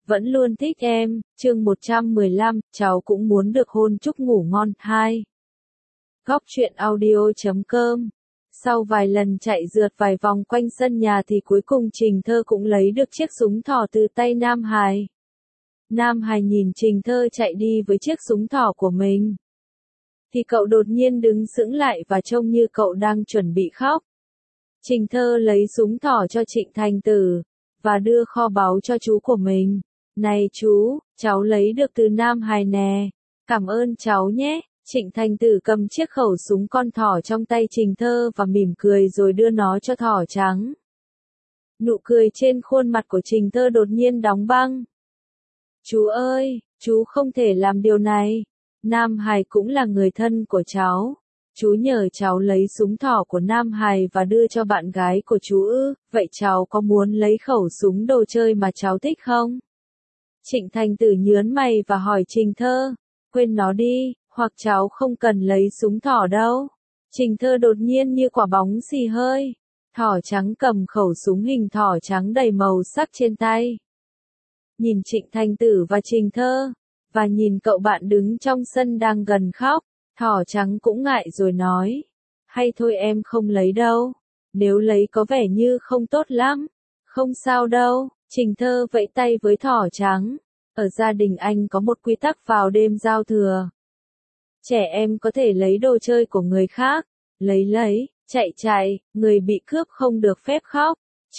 vẫn luôn thích em, chương 115, cháu cũng muốn được hôn chúc ngủ ngon. 2. Góc truyện audio.com. Sau vài lần chạy rượt vài vòng quanh sân nhà thì cuối cùng Trình Thơ cũng lấy được chiếc súng thỏ từ tay Nam Hải. Nam Hải nhìn Trình Thơ chạy đi với chiếc súng thỏ của mình, thì cậu đột nhiên đứng sững lại và trông như cậu đang chuẩn bị khóc. Trình Thơ lấy súng thỏ cho Trịnh Thành Tử, và đưa kho báu cho chú của mình. Này chú, cháu lấy được từ Nam Hải nè. Cảm ơn cháu nhé. Trịnh Thành Tử cầm chiếc khẩu súng con thỏ trong tay Trình Thơ và mỉm cười rồi đưa nó cho thỏ trắng. Nụ cười trên khuôn mặt của Trình Thơ đột nhiên đóng băng. Chú ơi, chú không thể làm điều này. Nam Hải cũng là người thân của cháu. Chú nhờ cháu lấy súng thỏ của Nam Hải và đưa cho bạn gái của chú ư, vậy cháu có muốn lấy khẩu súng đồ chơi mà cháu thích không? Trịnh Thành Tử nhớn mày và hỏi Trình Thơ, quên nó đi, hoặc cháu không cần lấy súng thỏ đâu. Trình Thơ đột nhiên như quả bóng xì hơi. Thỏ trắng cầm khẩu súng hình thỏ trắng đầy màu sắc trên tay. Nhìn Trịnh Thành Tử và Trình Thơ, và nhìn cậu bạn đứng trong sân đang gần khóc. Thỏ trắng cũng ngại rồi nói, hay thôi em không lấy đâu, nếu lấy có vẻ như không tốt lắm. Không sao đâu, Trình Thơ vẫy tay với thỏ trắng. Ở gia đình anh có một quy tắc vào đêm giao thừa. Trẻ em có thể lấy đồ chơi của người khác, lấy, chạy, người bị cướp không được phép khóc.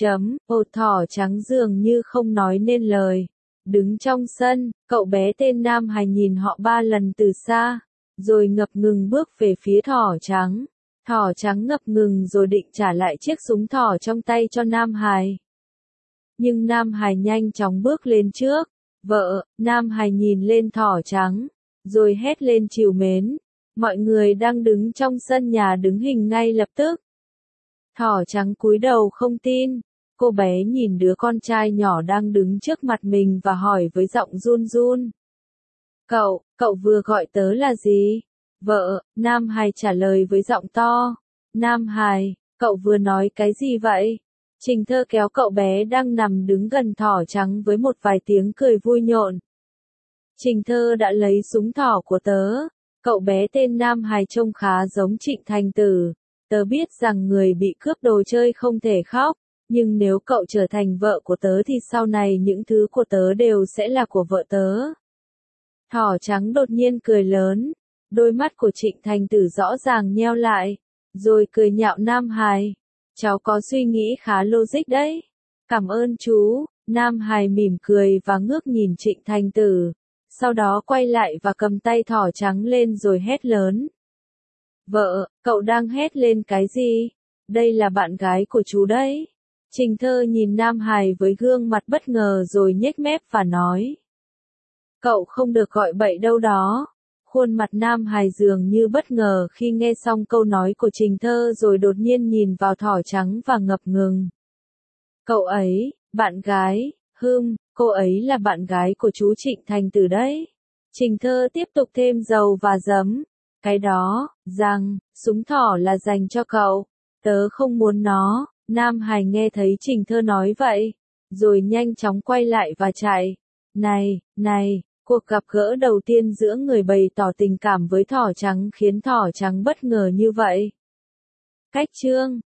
Thỏ trắng dường như không nói nên lời. Đứng trong sân, cậu bé tên Nam Hải nhìn họ 3 lần từ xa, rồi ngập ngừng bước về phía thỏ trắng. Thỏ trắng ngập ngừng rồi định trả lại chiếc súng thỏ trong tay cho Nam Hải. Nhưng Nam Hải nhanh chóng bước lên trước. Vợ, Nam Hải nhìn lên thỏ trắng, rồi hét lên trìu mến. Mọi người đang đứng trong sân nhà đứng hình ngay lập tức. Thỏ trắng cúi đầu không tin. Cô bé nhìn đứa con trai nhỏ đang đứng trước mặt mình và hỏi với giọng run run. Cậu vừa gọi tớ là gì? Vợ, Nam Hải trả lời với giọng to. Nam Hải, cậu vừa nói cái gì vậy? Trình Thơ kéo cậu bé đang nằm đứng gần thỏ trắng với một vài tiếng cười vui nhộn. Trình Thơ đã lấy súng thỏ của tớ. Cậu bé tên Nam Hải trông khá giống Trịnh Thành Tử. Tớ biết rằng người bị cướp đồ chơi không thể khóc, nhưng nếu cậu trở thành vợ của tớ thì sau này những thứ của tớ đều sẽ là của vợ tớ. Thỏ trắng đột nhiên cười lớn. Đôi mắt của Trịnh Thành Tử rõ ràng nheo lại, rồi cười nhạo Nam Hải. Cháu có suy nghĩ khá logic đấy. Cảm ơn chú. Nam Hải mỉm cười và ngước nhìn Trịnh Thành Tử. Sau đó quay lại và cầm tay thỏ trắng lên rồi hét lớn. Vợ, cậu đang hét lên cái gì? Đây là bạn gái của chú đấy. Trình Thơ nhìn Nam Hải với gương mặt bất ngờ rồi nhếch mép và nói. Cậu không được gọi bậy đâu đó. Khuôn mặt Nam Hải dường như bất ngờ khi nghe xong câu nói của Trình Thơ rồi đột nhiên nhìn vào thỏ trắng và ngập ngừng. Cậu ấy, bạn gái, cô ấy là bạn gái của chú Trịnh Thành Tử đấy. Trình Thơ tiếp tục thêm dầu và giấm. Cái đó, súng thỏ là dành cho cậu. Tớ không muốn nó. Nam Hải nghe thấy Trình Thơ nói vậy, rồi nhanh chóng quay lại và chạy. Này, cuộc gặp gỡ đầu tiên giữa người bày tỏ tình cảm với thỏ trắng khiến thỏ trắng bất ngờ như vậy. Cách chương